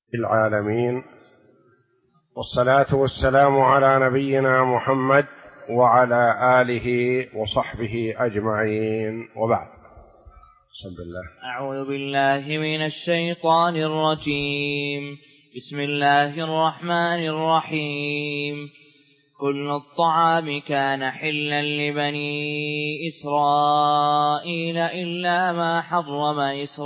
العالمين، والصلاة والسلام على نبينا محمد وعلى آله وصحبه أجمعين، وبعد. بسم الله. أعوذ بالله من الشيطان الرجيم. بسم الله الرحمن الرحيم. كل الطعام كان حلا لبني إسرائيل إلا ما حرم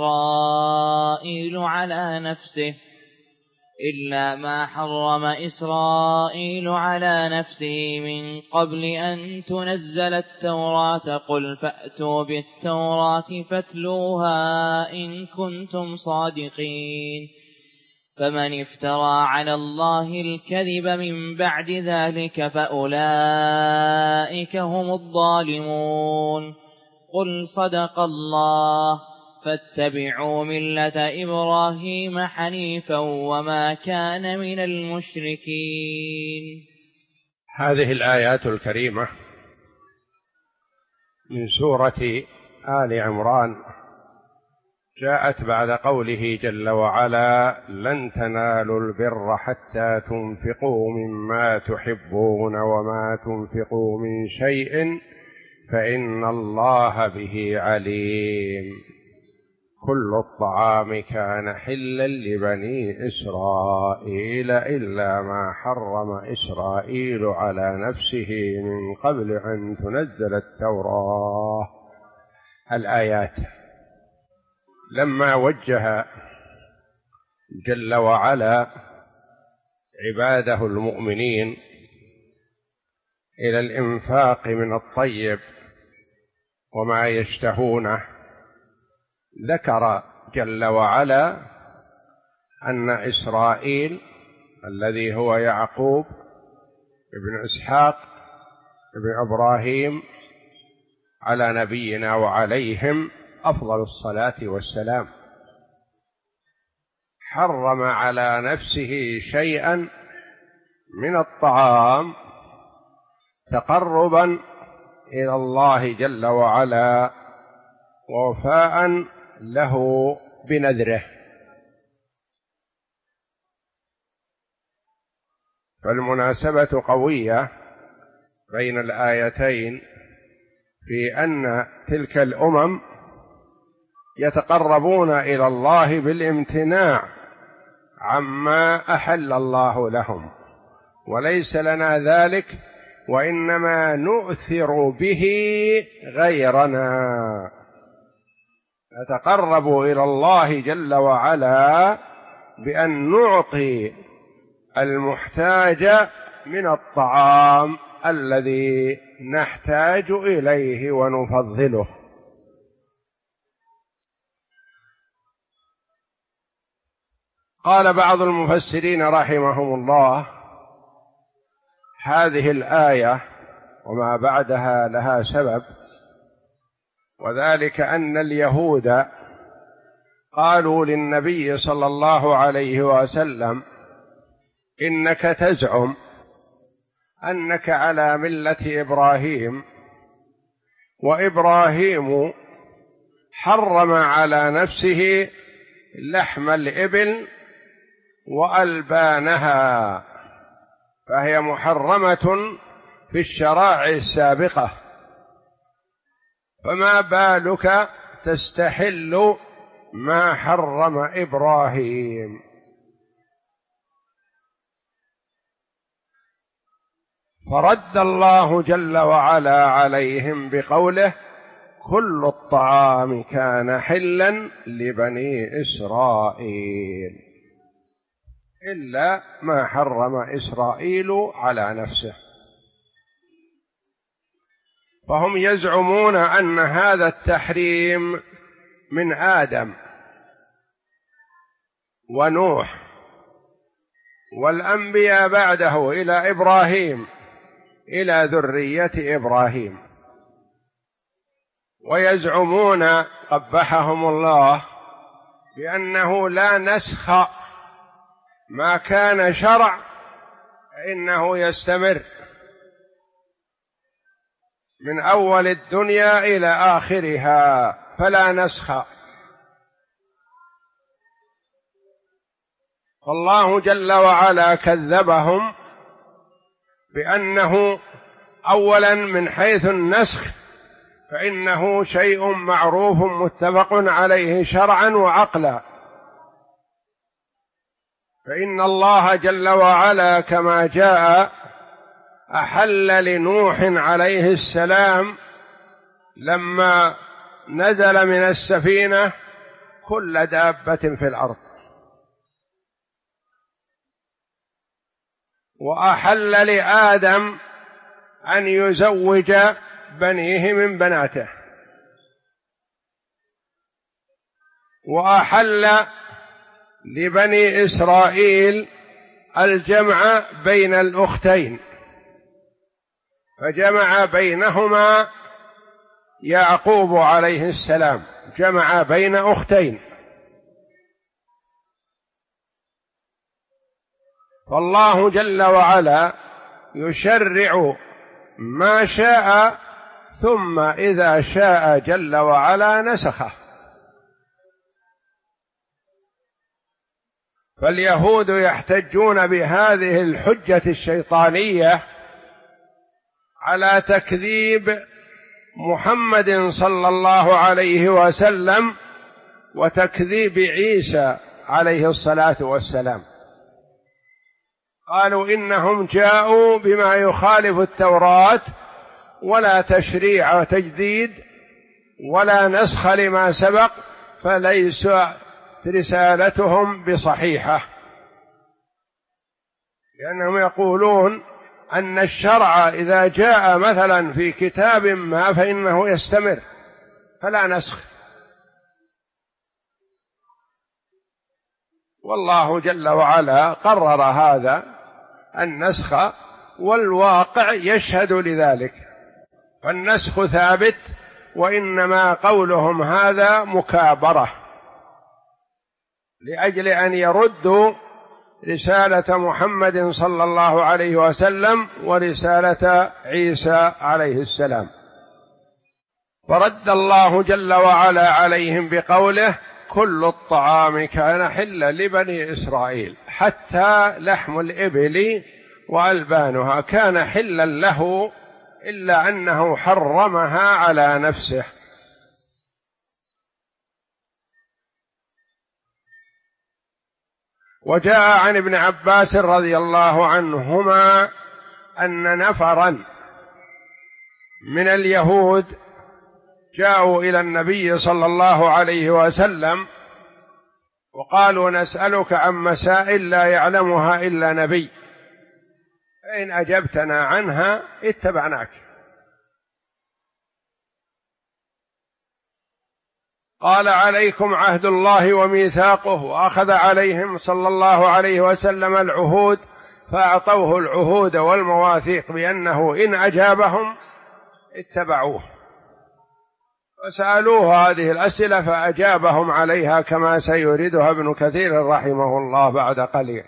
إسرائيل على نفسه من قبل أن تنزل التوراة. قل فأتوا بالتوراة فاتلوها إن كنتم صادقين. فمن افترى على الله الكذب من بعد ذلك فأولئك هم الظالمون. قل صدق الله، فاتبعوا ملة إبراهيم حنيفا وما كان من المشركين. هذه الآيات الكريمة من سورة آل عمران جاءت بعد قوله جل وعلا: لن تنالوا البر حتى تنفقوا مما تحبون وما تنفقوا من شيء فإن الله به عليم. كل الطعام كان حلا لبني إسرائيل إلا ما حرم إسرائيل على نفسه من قبل أن تنزل التوراة. الآيات لما وجه جل وعلا عباده المؤمنين إلى الإنفاق من الطيب وما يشتهونه، ذكر جل وعلا أن إسرائيل الذي هو يعقوب ابن إسحاق ابن إبراهيم على نبينا وعليهم أفضل الصلاة والسلام، حرم على نفسه شيئا من الطعام تقربا إلى الله جل وعلا ووفاء له بنذره. فالمناسبة قوية بين الآيتين في أن تلك الأمم يتقربون إلى الله بالامتناع عما أحل الله لهم، وليس لنا ذلك، وإنما نؤثر به غيرنا، نتقرب إلى الله جل وعلا بأن نعطي المحتاج من الطعام الذي نحتاج إليه ونفضله. قال بعض المفسرين رحمهم الله: هذه الآية وما بعدها لها سبب، وذلك أن اليهود قالوا للنبي صلى الله عليه وسلم: إنك تزعم أنك على ملة إبراهيم، وإبراهيم حرم على نفسه لحم الإبل وألبانها، فهي محرمة في الشرائع السابقة، فما بالك تستحل ما حرم إبراهيم؟ فرد الله جل وعلا عليهم بقوله: كل الطعام كان حلا لبني إسرائيل إلا ما حرم إسرائيل على نفسه. فهم يزعمون أن هذا التحريم من آدم ونوح والأنبياء بعده إلى إبراهيم، إلى ذرية إبراهيم، ويزعمون قبحهم الله بأنه لا نسخ، ما كان شرع فإنه يستمر من أول الدنيا إلى آخرها، فلا نسخ. فالله جل وعلا كذبهم بأنه أولا من حيث النسخ فإنه شيء معروف متفق عليه شرعا وعقلا، فإن الله جل وعلا كما جاء أحل لنوح عليه السلام لما نزل من السفينة كل دابة في الأرض، وأحل لآدم أن يزوج بنيه من بناته، وأحل لبني إسرائيل الجمع بين الأختين، فجمع بينهما يعقوب عليه السلام، جمع بين أختين. فالله جل وعلا يشرع ما شاء ثم إذا شاء جل وعلا نسخه. فاليهود يحتجون بهذه الحجة الشيطانية على تكذيب محمد صلى الله عليه وسلم وتكذيب عيسى عليه الصلاة والسلام. قالوا إنهم جاءوا بما يخالف التوراة ولا تشريع وتجديد ولا نسخ لما سبق، فليس رسالتهم بصحيحة، لأنهم يقولون أن الشرع إذا جاء مثلا في كتاب ما فإنه يستمر فلا نسخ، والله جل وعلا قرر هذا النسخ والواقع يشهد لذلك، فالنسخ ثابت، وإنما قولهم هذا مكابرة لأجل أن يردوا رسالة محمد صلى الله عليه وسلم ورسالة عيسى عليه السلام. فرد الله جل وعلا عليهم بقوله: كل الطعام كان حلا لبني إسرائيل حتى لحم الإبل وألبانها كان حلا له إلا أنه حرمها على نفسه. وجاء عن ابن عباس رضي الله عنهما أن نفرا من اليهود جاءوا إلى النبي صلى الله عليه وسلم وقالوا: نسألك عن مسائل لا يعلمها إلا نبي، فإن أجبتنا عنها اتبعناك. قال: عليكم عهد الله وميثاقه، وأخذ عليهم صلى الله عليه وسلم العهود، فأعطوه العهود والمواثيق بأنه إن أجابهم اتبعوه، فسألوه هذه الأسئلة فأجابهم عليها كما سيردها ابن كثير رحمه الله بعد قليل.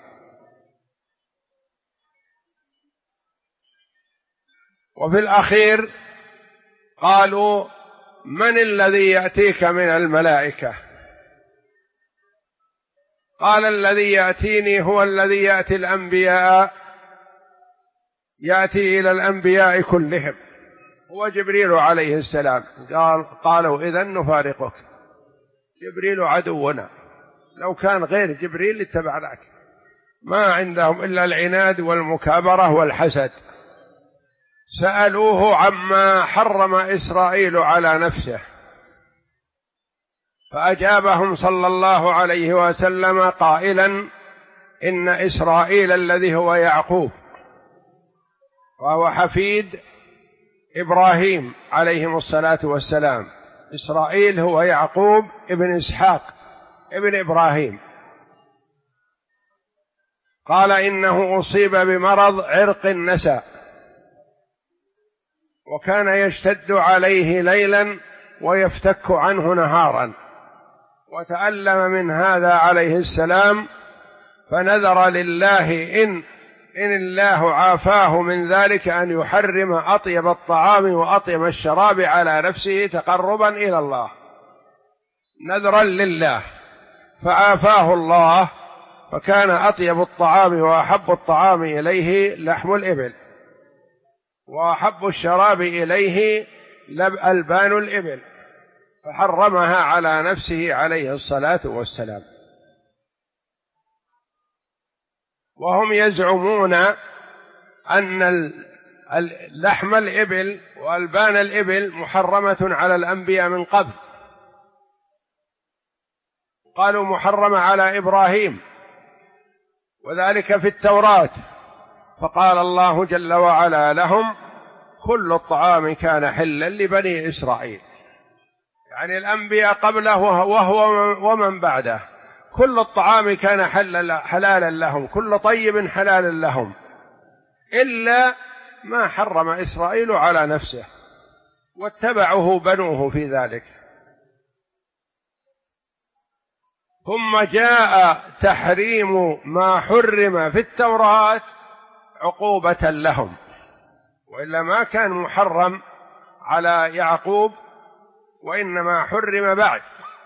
وفي الأخير قالوا: من الذي يأتيك من الملائكة؟ قال: الذي يأتيني هو الذي يأتي الأنبياء، يأتي إلى الأنبياء كلهم، هو جبريل عليه السلام. قالوا: إذن نفارقك، جبريل عدونا، لو كان غير جبريل اتبعناك. ما عندهم إلا العناد والمكابرة والحسد. سألوه عما حرم إسرائيل على نفسه، فأجابهم صلى الله عليه وسلم قائلا: إن إسرائيل الذي هو يعقوب وهو حفيد إبراهيم عليهم الصلاة والسلام، إسرائيل هو يعقوب ابن إسحاق ابن إبراهيم. قال: إنه أصيب بمرض عرق النسا، وكان يشتد عليه ليلا ويفتك عنه نهارا، وتألم من هذا عليه السلام، فنذر لله إن الله عافاه من ذلك أن يحرم أطيب الطعام وأطيب الشراب على نفسه تقربا إلى الله، نذرا لله، فعافاه الله، فكان أطيب الطعام وأحب الطعام إليه لحم الإبل، وأحب الشراب إليه ألبان الإبل، فحرمها على نفسه عليه الصلاة والسلام. وهم يزعمون أن لحم الإبل وألبان الإبل محرمة على الأنبياء من قبل، قالوا محرمة على إبراهيم، وذلك في التوراة، فقال الله جل وعلا لهم: كل الطعام كان حلا لبني إسرائيل. يعني الأنبياء قبله وهو ومن بعده كل الطعام كان حلالا لهم، كل طيب حلال لهم، إلا ما حرم إسرائيل على نفسه، واتبعه بنوه في ذلك. ثم جاء تحريم ما حرم في التوراة عقوبة لهم، وإلا ما كان محرم على يعقوب، وإنما حرم بعد،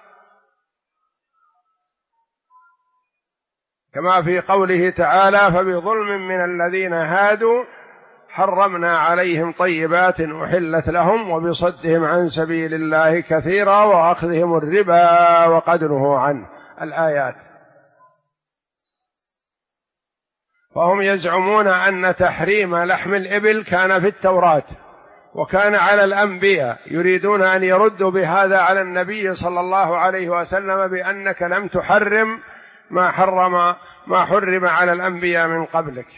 كما في قوله تعالى: فبظلم من الذين هادوا حرمنا عليهم طيبات أحلت لهم وبصدهم عن سبيل الله كثيرا وأخذهم الربا وقد نهوا عنه، الآيات. فهم يزعمون أن تحريم لحم الإبل كان في التوراة وكان على الأنبياء، يريدون أن يردوا بهذا على النبي صلى الله عليه وسلم بأنك لم تحرم ما حرم على الأنبياء من قبلك.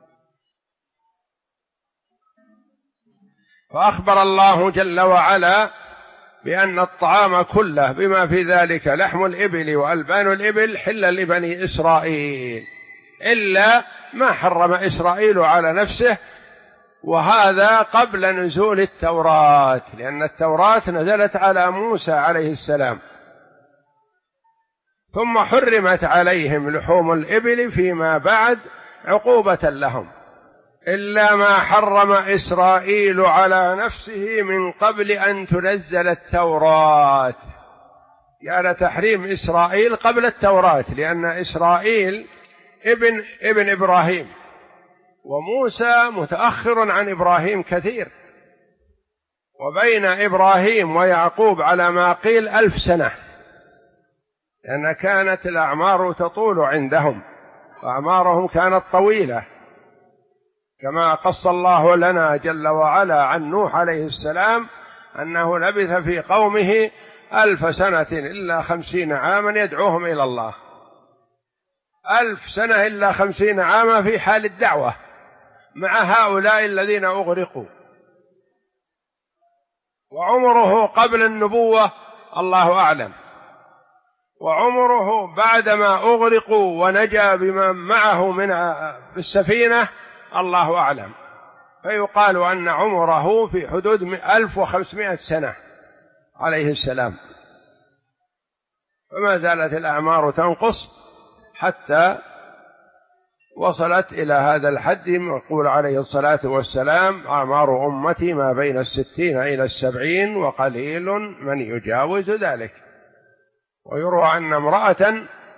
فأخبر الله جل وعلا بأن الطعام كله بما في ذلك لحم الإبل وألبان الإبل حلا لبني إسرائيل، إلا ما حرم إسرائيل على نفسه، وهذا قبل نزول التوراة، لأن التوراة نزلت على موسى عليه السلام، ثم حرمت عليهم لحوم الإبل فيما بعد عقوبة لهم، إلا ما حرم إسرائيل على نفسه من قبل أن تنزل التوراة. يعني تحريم إسرائيل قبل التوراة، لأن إسرائيل ابن إبراهيم، وموسى متأخر عن إبراهيم كثير، وبين إبراهيم ويعقوب على ما قيل 1000 سنة، لأن كانت الأعمار تطول عندهم، وأعمارهم كانت طويلة، كما قص الله لنا جل وعلا عن نوح عليه السلام أنه لبث في قومه 1000 سنة إلا 50 عاما يدعوهم إلى الله. 1000 سنة إلا 50 عاما في حال الدعوة مع هؤلاء الذين أغرقوا، وعمره قبل النبوة الله أعلم، وعمره بعدما أغرقوا ونجا بمن معه من السفينة الله أعلم، فيقال أن عمره في حدود 1500 سنة عليه السلام، فما زالت الأعمار تنقص حتى وصلت إلى هذا الحد. يقول عليه الصلاة والسلام: أعمار أمتي ما بين 60 إلى 70 وقليل من يجاوز ذلك. ويروى أن امرأة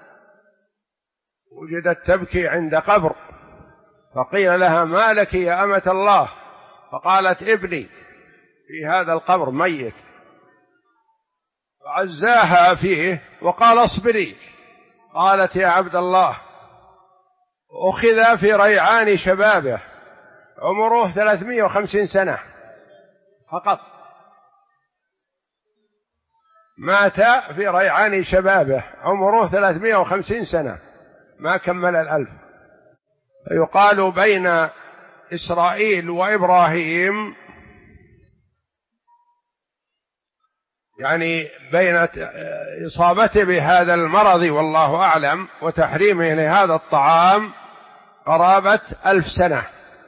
وجدت تبكي عند قبر، فقيل لها: ما لك يا أمة الله؟ فقالت: ابني في هذا القبر ميت. فعزاها فيه وقال: اصبري. قالت: يا عبد الله، أخذ في ريعان شبابه، عمره 350 سنة فقط، مات في ريعان شبابه عمره 350 سنة، ما كمل 1000. فيقال بين إسرائيل وإبراهيم، يعني بين إصابته بهذا المرض والله أعلم وتحريمه لهذا الطعام قرابة 1000 سنة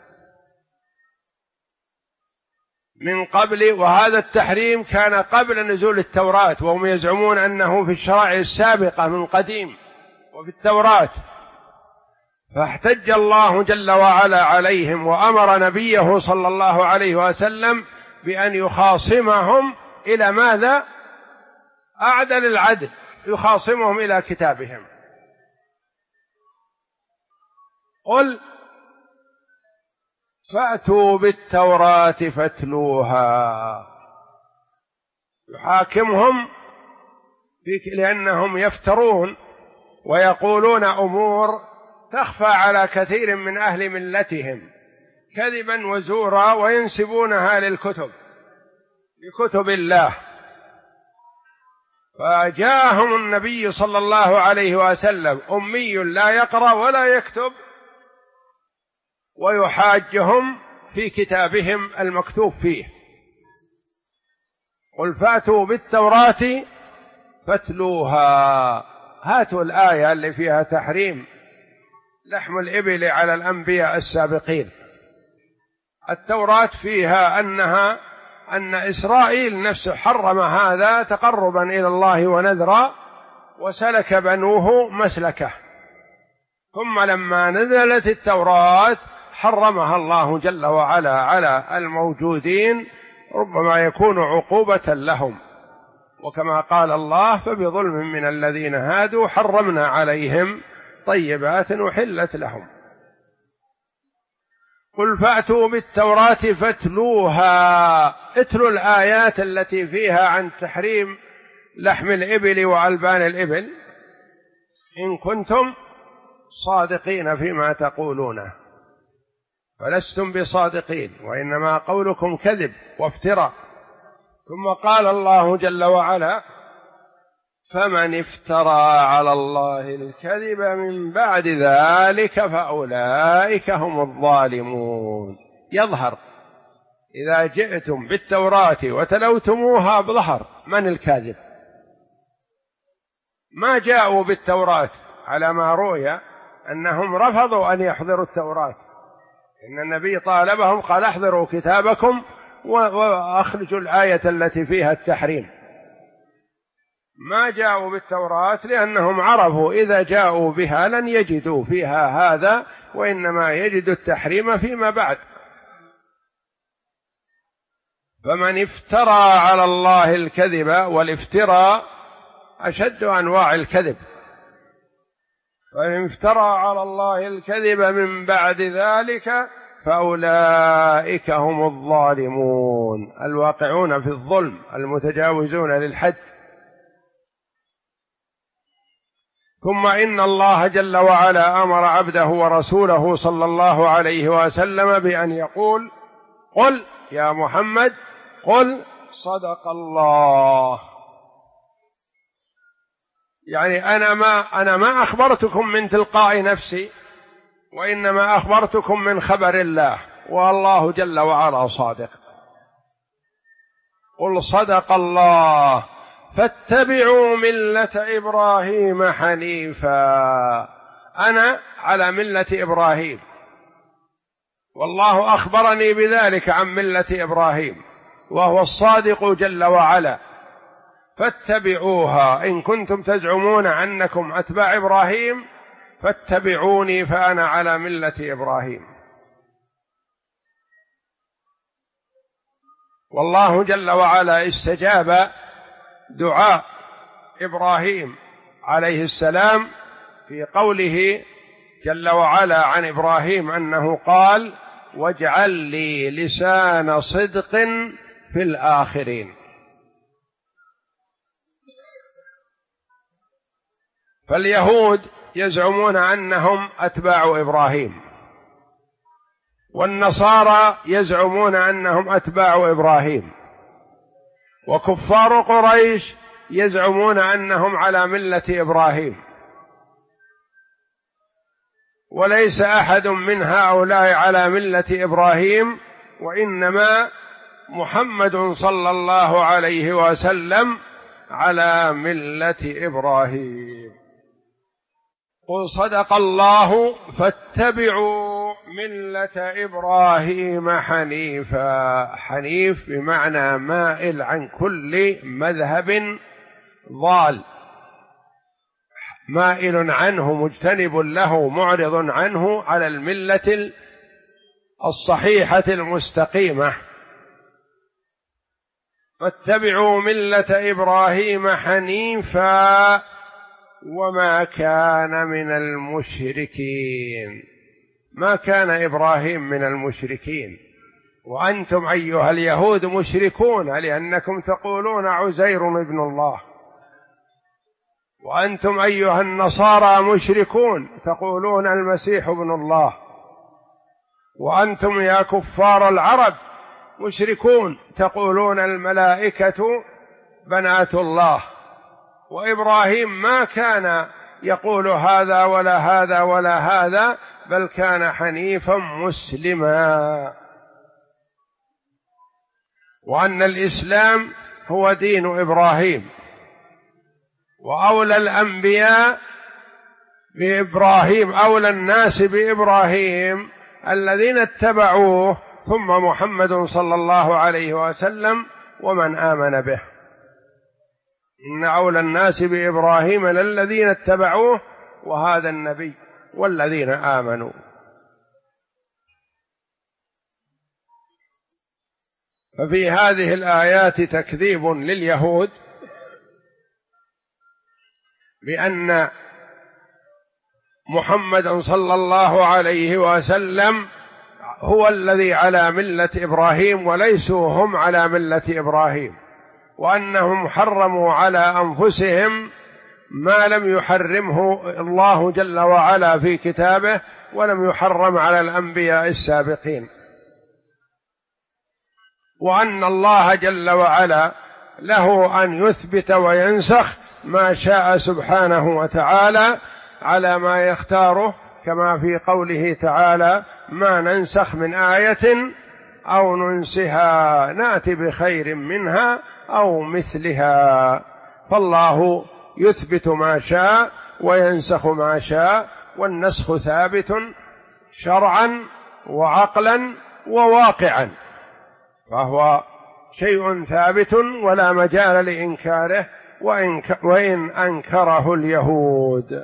من قبل، وهذا التحريم كان قبل نزول التوراة، وهم يزعمون أنه في الشرائع السابقة من قديم وفي التوراة. فاحتج الله جل وعلا عليهم وأمر نبيه صلى الله عليه وسلم بأن يخاصمهم إلى ماذا؟ أعدل العدل، يخاصمهم إلى كتابهم. قل فأتوا بالتوراة فاتلوها. يحاكمهم لأنهم يفترون ويقولون أمور تخفى على كثير من أهل ملتهم كذبا وزورا، وينسبونها لكتب الله. فجاءهم النبي صلى الله عليه وسلم أمي لا يقرأ ولا يكتب، ويحاجهم في كتابهم المكتوب فيه. قل فأتوا بالتوراة فاتلوها. هاتوا الآية اللي فيها تحريم لحم الإبل على الأنبياء السابقين. التوراة فيها أن إسرائيل نفسه حرم هذا تقربا إلى الله ونذرا، وسلك بنوه مسلكه، ثم لما نزلت التوراة حرمها الله جل وعلا على الموجودين، ربما يكون عقوبة لهم. وكما قال الله: فبظلم من الذين هادوا حرمنا عليهم طيبات أحلت لهم. قل فأتوا بالتوراة فاتلوها. اتلوا الآيات التي فيها عن تحريم لحم الإبل وألبان الإبل إن كنتم صادقين فيما تقولونه، فلستم بصادقين وإنما قولكم كذب وافتراء. ثم قال الله جل وعلا: فمن افترى على الله الكذب من بعد ذلك فأولئك هم الظالمون. يظهر إذا جئتم بالتوراة وتلوتموها بظهر من الكاذب. ما جاءوا بالتوراة على ما روي أنهم رفضوا أن يحضروا التوراة، إن النبي طالبهم قال: احضروا كتابكم وأخرجوا الآية التي فيها التحريم. ما جاءوا بالتوراة لأنهم عرفوا إذا جاءوا بها لن يجدوا فيها هذا، وإنما يجدوا التحريم فيما بعد. فمن افترى على الله الكذب، والافتراء أشد أنواع الكذب، فمن افترى على الله الكذب من بعد ذلك فأولئك هم الظالمون الواقعون في الظلم المتجاوزون للحد. ثم إن الله جل وعلا أمر عبده ورسوله صلى الله عليه وسلم بأن يقول: قل يا محمد قل صدق الله. يعني أنا ما أخبرتكم من تلقاء نفسي، وإنما أخبرتكم من خبر الله، والله جل وعلا صادق. قل صدق الله فاتبعوا ملة إبراهيم حنيفا. أنا على ملة إبراهيم، والله أخبرني بذلك عن ملة إبراهيم، وهو الصادق جل وعلا. فاتبعوها إن كنتم تزعمون أنكم أتباع إبراهيم، فاتبعوني فأنا على ملة إبراهيم. والله جل وعلا استجاب دعاء إبراهيم عليه السلام في قوله جل وعلا عن إبراهيم أنه قال: واجعل لي لسان صدق في الآخرين. فاليهود يزعمون أنهم أتباع إبراهيم، والنصارى يزعمون أنهم أتباع إبراهيم، وكفار قريش يزعمون أنهم على ملة إبراهيم. وليس أحد من هؤلاء على ملة إبراهيم، وإنما محمد صلى الله عليه وسلم على ملة إبراهيم. قل صدق الله فاتبعوا ملة إبراهيم حنيفا. حنيف بمعنى مائل عن كل مذهب ضال، مائل عنه مجتنب له معرض عنه، على الملة الصحيحة المستقيمة. فاتبعوا ملة إبراهيم حنيفا وما كان من المشركين. ما كان إبراهيم من المشركين، وأنتم أيها اليهود مشركون لأنكم تقولون عزير ابن الله، وأنتم أيها النصارى مشركون تقولون المسيح ابن الله، وأنتم يا كفار العرب مشركون تقولون الملائكة بنات الله. وإبراهيم ما كان يقول هذا ولا هذا ولا هذا، بل كان حنيفا مسلما، وأن الإسلام هو دين إبراهيم، وأولى الأنبياء بإبراهيم، أولى الناس بإبراهيم الذين اتبعوه، ثم محمد صلى الله عليه وسلم ومن آمن به. إن أولى الناس بإبراهيم للذين اتبعوه وهذا النبي والذين آمنوا. ففي هذه الآيات تكذيب لليهود بأن محمدا صلى الله عليه وسلم هو الذي على ملة إبراهيم وليسوا هم على ملة إبراهيم، وأنهم حرموا على أنفسهم ما لم يحرمه الله جل وعلا في كتابه ولم يحرم على الأنبياء السابقين، وأن الله جل وعلا له أن يثبت وينسخ ما شاء سبحانه وتعالى على ما يختاره، كما في قوله تعالى: ما ننسخ من آية أو ننسها نأتي بخير منها أو مثلها. فالله يثبت ما شاء وينسخ ما شاء، والنسخ ثابت شرعا وعقلا وواقعا، فهو شيء ثابت ولا مجال لإنكاره وإن أنكره اليهود.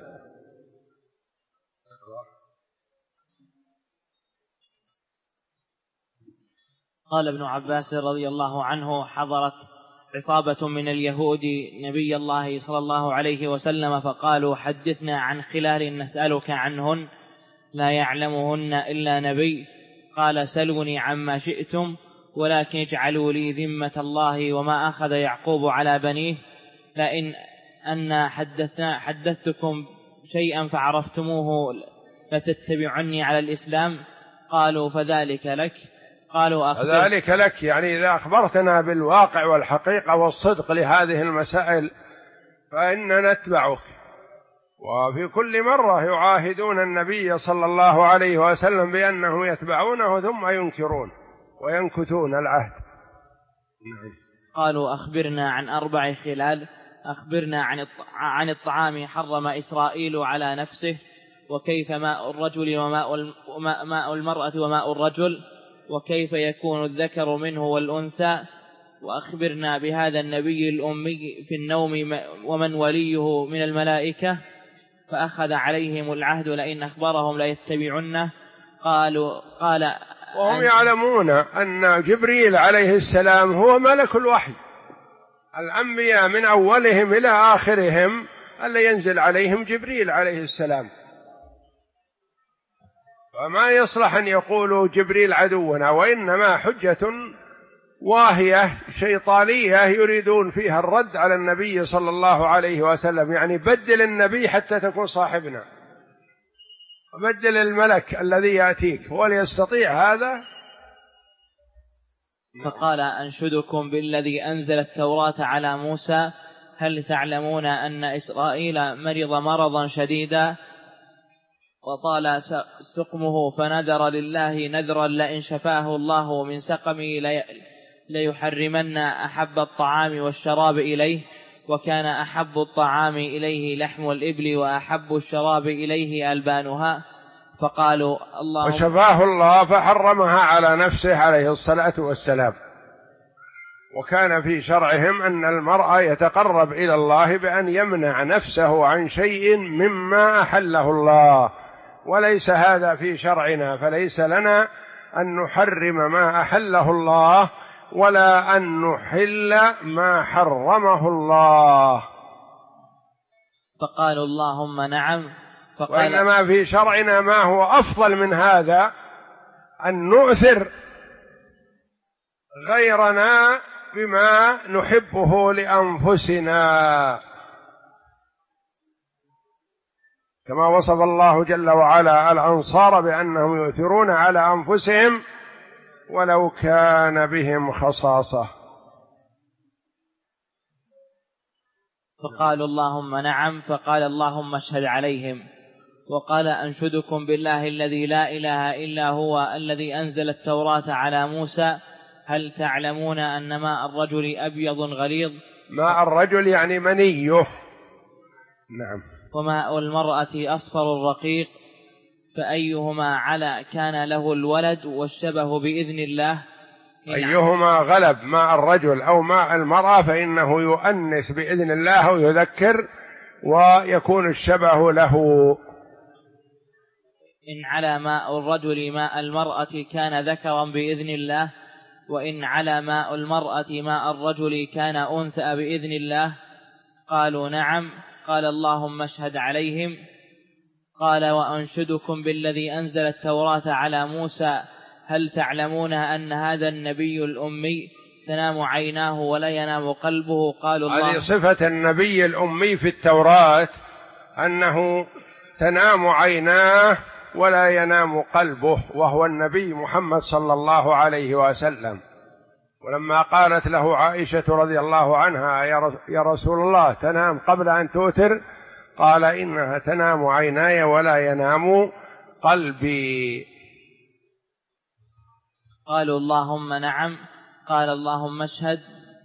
قال ابن عباس رضي الله عنه: حضرت عصابة من اليهود نبي الله صلى الله عليه وسلم فقالوا: حدثنا عن خلال نسألك عنهن لا يعلمهن إلا نبي. قال: سلوني عما شئتم، ولكن اجعلوا لي ذمة الله وما أخذ يعقوب على بنيه، لئن أن حدثتكم شيئا فعرفتموه لتتبعني على الإسلام. قالوا: فذلك لك. قالوا: ذلك لك يعني إذا أخبرتنا بالواقع والحقيقة والصدق لهذه المسائل فإننا نتبعك. وفي كل مرة يعاهدون النبي صلى الله عليه وسلم بأنه يتبعونه ثم ينكرون وينكثون العهد. قالوا: أخبرنا عن 4 خلال، أخبرنا عن الطعام حرم إسرائيل على نفسه، وكيف ماء الرجل وماء المرأة وماء الرجل، وكيف يكون الذكر منه والأنثى، وأخبرنا بهذا النبي الأمي في النوم ومن وليه من الملائكة. فأخذ عليهم العهد لئن أخبرهم ليتبعنه. قال وهم يعلمون أن جبريل عليه السلام هو ملك الوحي، الأنبياء من أولهم إلى آخرهم ألا ينزل عليهم جبريل عليه السلام، فما يصلح أن يقولوا جبريل عدونا، وإنما حجة واهية شيطانية يريدون فيها الرد على النبي صلى الله عليه وسلم، يعني بدل النبي حتى تكون صاحبنا، بدل الملك الذي يأتيك، وليستطيع هذا. فقال: أنشدكم بالذي أنزل التوراة على موسى، هل تعلمون أن إسرائيل مرض مرضا شديدا وطال سقمه فنذر لله نذرا لئن شفاه الله من سقمه ليحرمن أحب الطعام والشراب إليه، وكان أحب الطعام إليه لحم الإبل وأحب الشراب إليه ألبانها. فقالوا: الله وشفاه الله فحرمها على نفسه عليه الصلاة والسلام. وكان في شرعهم أن المرء يتقرب إلى الله بأن يمنع نفسه عن شيء مما أحله الله، وليس هذا في شرعنا، فليس لنا أن نحرم ما أحله الله ولا أن نحل ما حرمه الله. فقالوا: اللهم نعم. وإنما في شرعنا ما هو أفضل من هذا، أن نؤثر غيرنا بما نحبه لأنفسنا، كما وصف الله جل وعلا الأنصار بأنهم يؤثرون على أنفسهم ولو كان بهم خصاصة. فقالوا اللهم نعم، فقال اللهم اشهد عليهم. وقال أنشدكم بالله الذي لا إله إلا هو الذي أنزل التوراة على موسى هل تعلمون أن ماء الرجل أبيض غليظ. ماء الرجل يعني منيه. نعم. وماء المرأة أصفر رقيق، فأيهما على كان له الولد والشبه بإذن الله. أيهما غلب ماء الرجل أو ماء المرأة فإنه يؤنث بإذن الله ويذكر ويكون الشبه له. إن على ماء الرجل ماء المرأة كان ذكرا بإذن الله، وإن على ماء المرأة ماء الرجل كان أنثى بإذن الله. قالوا نعم. قال اللهم اشهد عليهم. قال وأنشدكم بالذي أنزل التوراة على موسى هل تعلمون أن هذا النبي الأمي تنام عيناه ولا ينام قلبه. قالوا الله. هذه صفة النبي الأمي في التوراة، أنه تنام عيناه ولا ينام قلبه، وهو النبي محمد صلى الله عليه وسلم. ولما قالت له عائشة رضي الله عنها يا رسول الله تنام قبل أن توتر، قال إنها تنام عيناي ولا ينام قلبي. قالوا اللهم نعم. قال اللهم اشهد.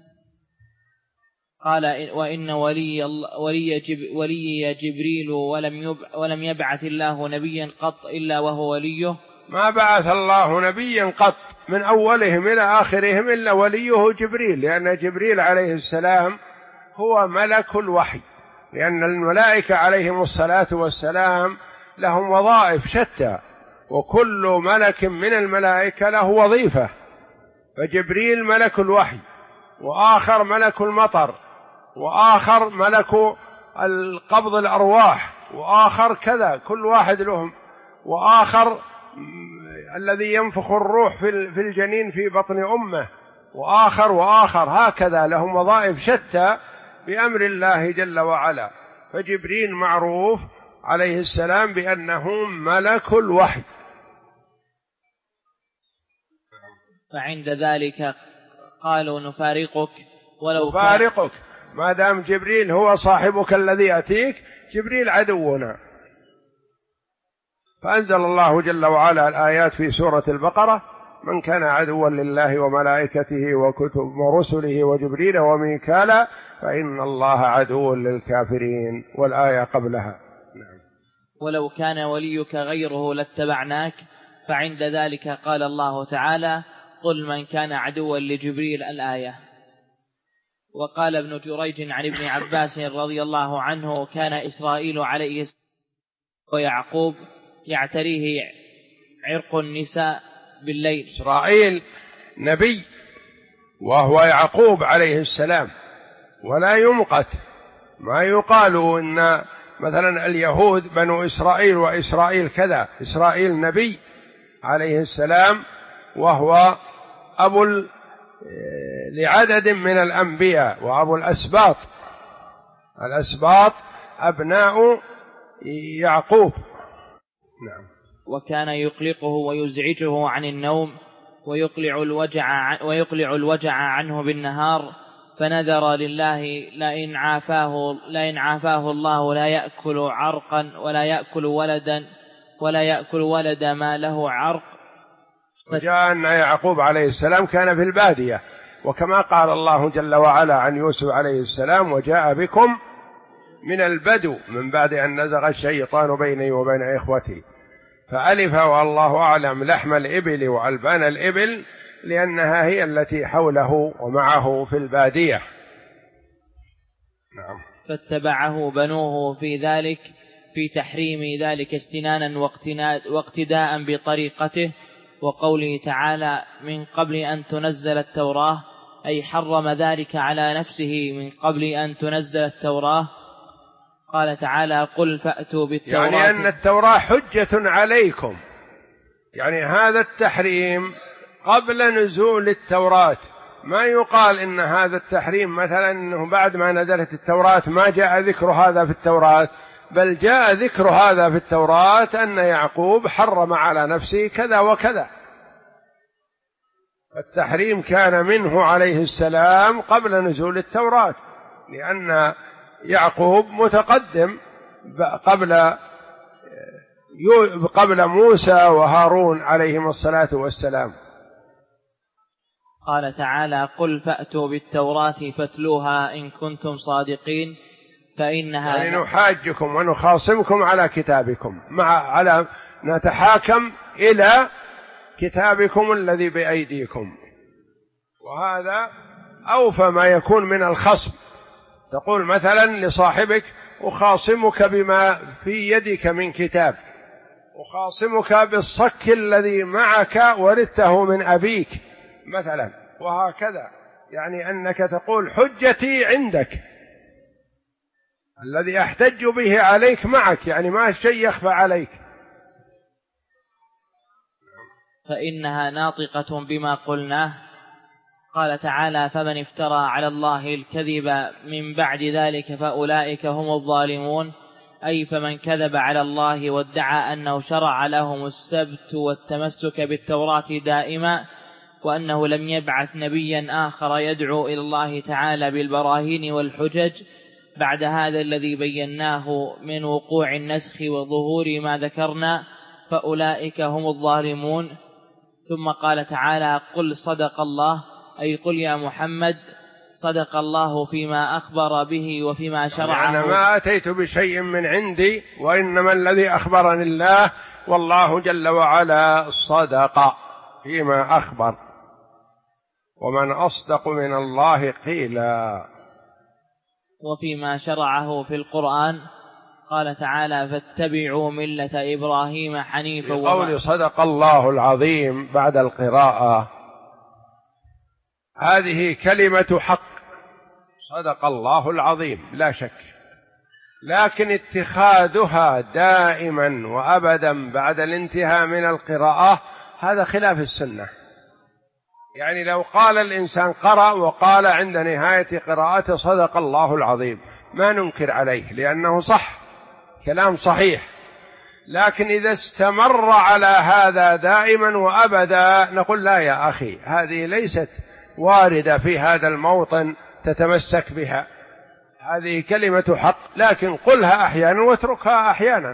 قال وإن ولي جبريل ولم يبعث الله نبيا قط إلا وهو وليه. ما بعث الله نبيا قط من أولهم إلى آخرهم إلا وليه جبريل، لأن جبريل عليه السلام هو ملك الوحي، لأن الملائكة عليهم الصلاة والسلام لهم وظائف شتى، وكل ملك من الملائكة له وظيفة، فجبريل ملك الوحي، وآخر ملك المطر، وآخر ملك القبض الأرواح، وآخر كذا، كل واحد لهم، وآخر الذي ينفخ الروح في الجنين في بطن أمه، وآخر هكذا لهم وظائف شتى بأمر الله جل وعلا. فجبريل معروف عليه السلام بأنه ملك الوحي. فعند ذلك قالوا نفارقك ولو نفارقك ما دام جبريل هو صاحبك الذي يأتيك، جبريل عدونا. فأنزل الله جل وعلا الآيات في سورة البقرة: من كان عدوا لله وملائكته وكتب ورسله وجبريل وميكال فإن الله عدو للكافرين، والآية قبلها. نعم. ولو كان وليك غيره لاتبعناك. فعند ذلك قال الله تعالى: قل من كان عدوا لجبريل، الآية. وقال ابن جريج عن ابن عباس رضي الله عنه: كان إسرائيل عليه السلام ويعقوب يعتريه عرق النساء بالليل. إسرائيل نبي وهو يعقوب عليه السلام، ولا يمقت. ما يقال إن مثلا اليهود بنو إسرائيل وإسرائيل كذا، إسرائيل نبي عليه السلام، وهو أبو لعدد من الأنبياء وأبو الأسباط. الأسباط أبناء يعقوب. نعم. وكان يقلقه ويزعجه عن النوم ويقلع الوجع عنه بالنهار، فنذر لله لئن عافاه الله لا يأكل عرقا ولا يأكل ولد ما له عرق. وجاء أن يعقوب عليه السلام كان في البادية، وكما قال الله جل وعلا عن يوسف عليه السلام: وجاء بكم من البدو من بعد أن نزغ الشيطان بيني وبين إخوتي. فألف والله أعلم لحم الإبل وألبان الإبل، لأنها هي التي حوله ومعه في البادية. نعم. فاتبعه بنوه في ذلك، في تحريم ذلك استنانا واقتداء بطريقته. وقوله تعالى: من قبل أن تنزل التوراة، أي حرم ذلك على نفسه من قبل أن تنزل التوراة. قال تعالى قل فأتوا بالتوراة، يعني أن التوراة حجة عليكم، يعني هذا التحريم قبل نزول التوراة. ما يقال إن هذا التحريم مثلا أنه بعد ما نزلت التوراة ما جاء ذكر هذا في التوراة، بل جاء ذكر هذا في التوراة أن يعقوب حرم على نفسه كذا وكذا. التحريم كان منه عليه السلام قبل نزول التوراة، لأن يعقوب متقدم قبل موسى وهارون عليهم الصلاة والسلام. قال تعالى قل فأتوا بالتوراة فاتلوها إن كنتم صادقين فإنها، يعني نحاجكم ونخاصمكم على كتابكم، نتحاكم إلى كتابكم الذي بأيديكم، وهذا أوفى ما يكون من الخصم. تقول مثلا لصاحبك أخاصمك بما في يدك من كتاب، أخاصمك بالصك الذي معك ورثته من أبيك مثلا، وهكذا، يعني أنك تقول حجتي عندك، الذي أحتج به عليك معك، يعني ما شيء يخفى عليك. فإنها ناطقة بما قلناه. قال تعالى فمن افترى على الله الكذب من بعد ذلك فأولئك هم الظالمون، أي فمن كذب على الله وادعى أنه شرع لهم السبت والتمسك بالتوراة دائما، وأنه لم يبعث نبيا آخر يدعو إلى الله تعالى بالبراهين والحجج بعد هذا الذي بيناه من وقوع النسخ وظهور ما ذكرنا، فأولئك هم الظالمون. ثم قال تعالى قل صدق الله، أي قل يا محمد صدق الله فيما أخبر به وفيما شرعه. أنا ما أتيت بشيء من عندي، وإنما الذي أخبرني الله، والله جل وعلا صدق فيما أخبر، ومن أصدق من الله قيلا. وفيما شرعه في القرآن قال تعالى فاتبعوا ملة إبراهيم حنيفا. قول صدق الله العظيم بعد القراءة هذه كلمة حق، صدق الله العظيم لا شك، لكن اتخاذها دائما وأبدا بعد الانتهاء من القراءة هذا خلاف السنة. يعني لو قال الإنسان قرأ وقال عند نهاية قراءته صدق الله العظيم ما ننكر عليه، لأنه صح، كلام صحيح، لكن إذا استمر على هذا دائما وأبدا نقول لا يا أخي، هذه ليست واردة في هذا الموطن تتمسك بها، هذه كلمة حق، لكن قلها أحيانا واتركها أحيانا.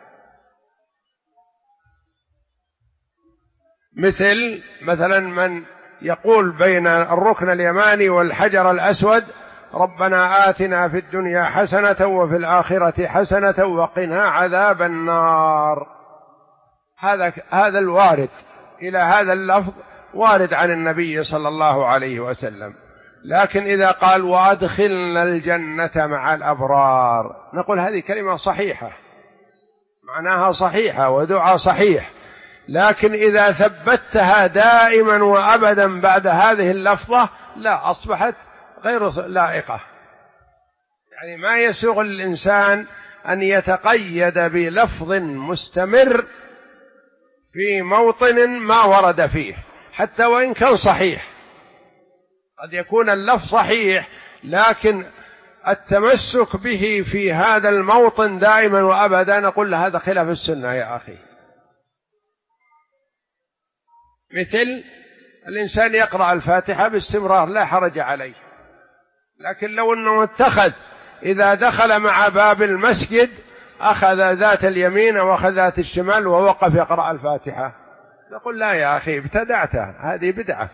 مثلا من يقول بين الركن اليماني والحجر الأسود ربنا آتنا في الدنيا حسنة وفي الآخرة حسنة وقنا عذاب النار، هذا الوارد إلى هذا اللفظ وارد عن النبي صلى الله عليه وسلم. لكن إذا قال وأدخلنا الجنة مع الأبرار نقول هذه كلمة صحيحة، معناها صحيحة ودعاء صحيح، لكن إذا ثبتها دائما وأبدا بعد هذه اللفظة لا، أصبحت غير لائقة. يعني ما يسوغ الإنسان أن يتقيد بلفظ مستمر في موطن ما ورد فيه حتى وإن كان صحيح. قد يكون اللفظ صحيح لكن التمسك به في هذا الموطن دائما وأبدا نقول له هذا خلاف السنة يا أخي. مثل الإنسان يقرأ الفاتحة باستمرار لا حرج عليه، لكن لو أنه اتخذ إذا دخل مع باب المسجد أخذ ذات اليمين وأخذ ذات الشمال ووقف يقرأ الفاتحة نقول لا يا أخي ابتدعت، هذه بدعة.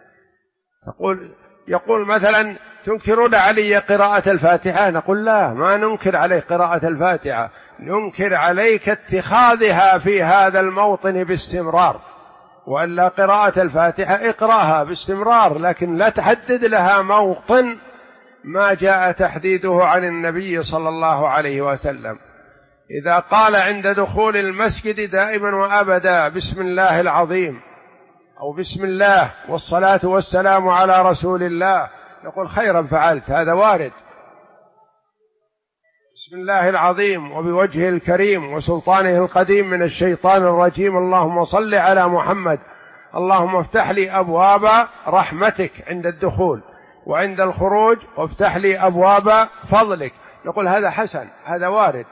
يقول مثلا تنكرون علي قراءة الفاتحة، نقول لا، ما ننكر عليك قراءة الفاتحة، ننكر عليك اتخاذها في هذا الموطن باستمرار، وإلا قراءة الفاتحة اقرأها باستمرار، لكن لا تحدد لها موطن ما جاء تحديده عن النبي صلى الله عليه وسلم. إذا قال عند دخول المسجد دائما وأبدا بسم الله العظيم أو بسم الله والصلاة والسلام على رسول الله نقول خيرا فعلت، هذا وارد. بسم الله العظيم وبوجهه الكريم وسلطانه القديم من الشيطان الرجيم. اللهم صل على محمد. اللهم افتح لي أبواب رحمتك عند الدخول وعند الخروج، وافتح لي أبواب فضلك. نقول هذا حسن، هذا وارد،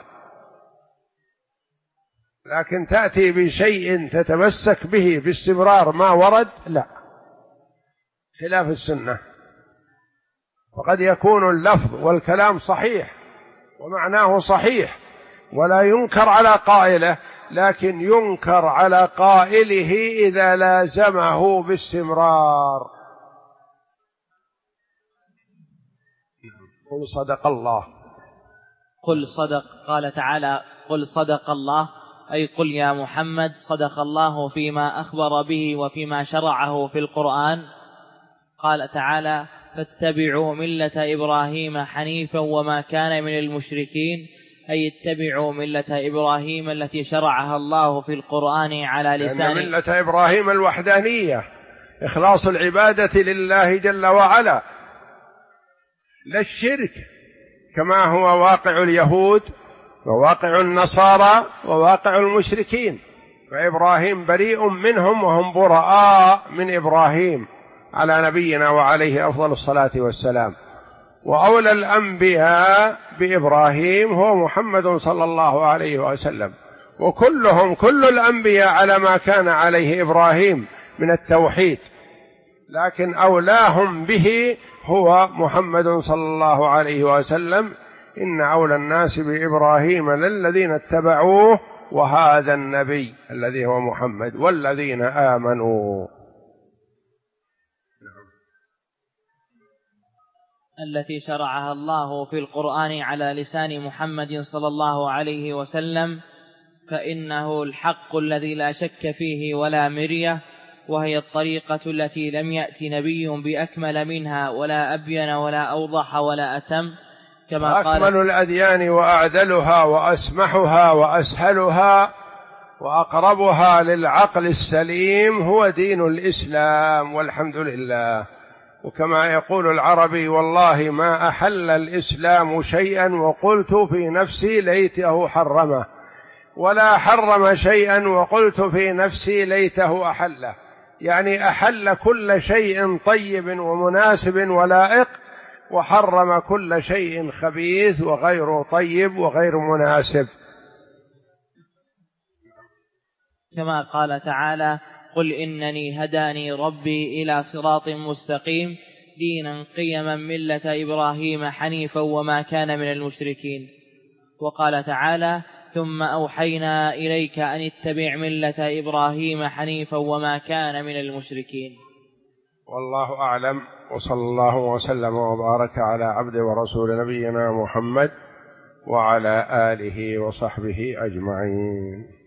لكن تأتي بشيء تتمسك به باستمرار ما ورد، لا، خلاف السنة. وقد يكون اللفظ والكلام صحيح ومعناه صحيح ولا ينكر على قائله، لكن ينكر على قائله إذا لازمه باستمرار. قل صدق الله. قل صدق. قال تعالى: قل صدق الله، أي قل يا محمد صدق الله فيما أخبر به وفيما شرعه في القرآن. قال تعالى: فاتبعوا ملة إبراهيم حنيفا وما كان من المشركين، أي اتبعوا ملة إبراهيم التي شرعها الله في القرآن على لسان ملة إبراهيم الوحدانية، إخلاص العبادة لله جل وعلا، لا الشرك كما هو واقع اليهود وواقع النصارى وواقع المشركين. فإبراهيم بريء منهم وهم براء من إبراهيم على نبينا وعليه أفضل الصلاة والسلام. وأولى الأنبياء بإبراهيم هو محمد صلى الله عليه وسلم، وكلهم كل الأنبياء على ما كان عليه إبراهيم من التوحيد، لكن أولاهم به هو محمد صلى الله عليه وسلم. إن أولى الناس بإبراهيم للذين اتبعوه وهذا النبي الذي هو محمد والذين آمنوا. التي شرعها الله في القرآن على لسان محمد صلى الله عليه وسلم، فإنه الحق الذي لا شك فيه ولا مرية، وهي الطريقة التي لم يأت نبي بأكمل منها ولا أبين ولا أوضح ولا أتم، كما قال: أكمل الأديان وأعدلها وأسمحها وأسهلها وأقربها للعقل السليم هو دين الإسلام، والحمد لله. وكما يقول العربي: والله ما أحل الإسلام شيئا وقلت في نفسي ليته حرمه، ولا حرم شيئا وقلت في نفسي ليته أحله. يعني أحل كل شيء طيب ومناسب ولائق، وحرم كل شيء خبيث وغير طيب وغير مناسب. كما قال تعالى: قل إنني هداني ربي إلى صراط مستقيم دينا قيما ملة إبراهيم حنيفا وما كان من المشركين. وقال تعالى: ثم أوحينا إليك أن اتبع ملة إبراهيم حنيفا وما كان من المشركين. والله أعلم، وصلى الله وسلم وبارك على عبد ورسول نبينا محمد وعلى آله وصحبه أجمعين.